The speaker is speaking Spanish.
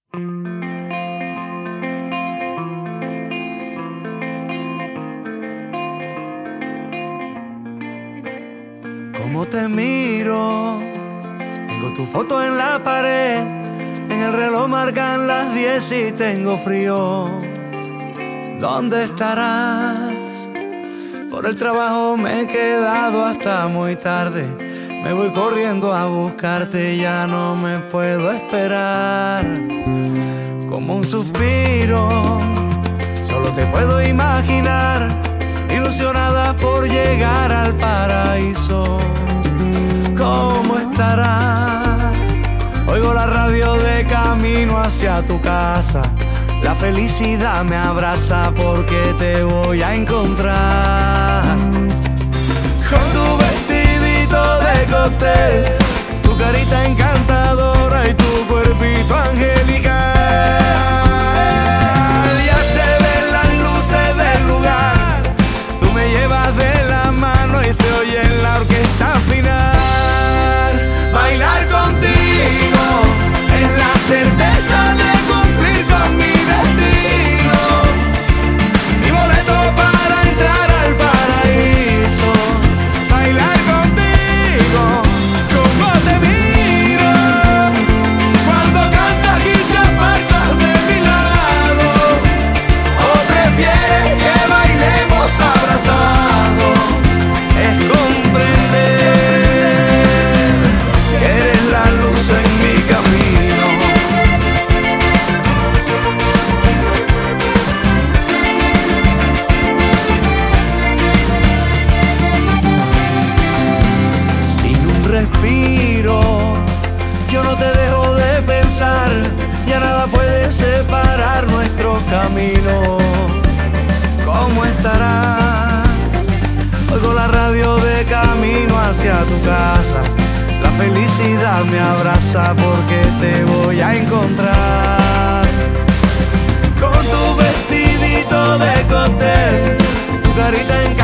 Cómo te miro, tengo tu foto en la pared, en el reloj marcan las 10 y tengo frío. ¿Dónde estarás? Por el trabajo me he quedado hasta muy tarde. Me voy corriendo a buscarte, ya no me puedo esperar. Como un suspiro, solo te puedo imaginar, ilusionada por llegar al paraíso. ¿Cómo estarás? Oigo la radio de camino hacia tu casa. La felicidad me abraza porque te voy a encontrar. Con tu vestidito de cóctel, tu carita encantadora y tu cuerpito angelical. Ya se ven las luces del lugar, tú me llevas de la mano y se oye en la orquesta final. Bailar contigo es la certeza de cumplir con mi destino, mi boleto para entrar al paraíso. Bailar contigo, como te miro, cuando cantas y te apartas de mi lado. ¿O prefieres que bailemos abrazados? Es comprender que eres la luz en mi camino. Sin un respiro, yo no te dejo de pensar. Ya nada puede separar nuestro camino. ¿Cómo estarás? Oigo la radio de camino hacia tu casa. La felicidad me abraza porque te voy a encontrar. Con tu vestidito de cóctel, tu carita en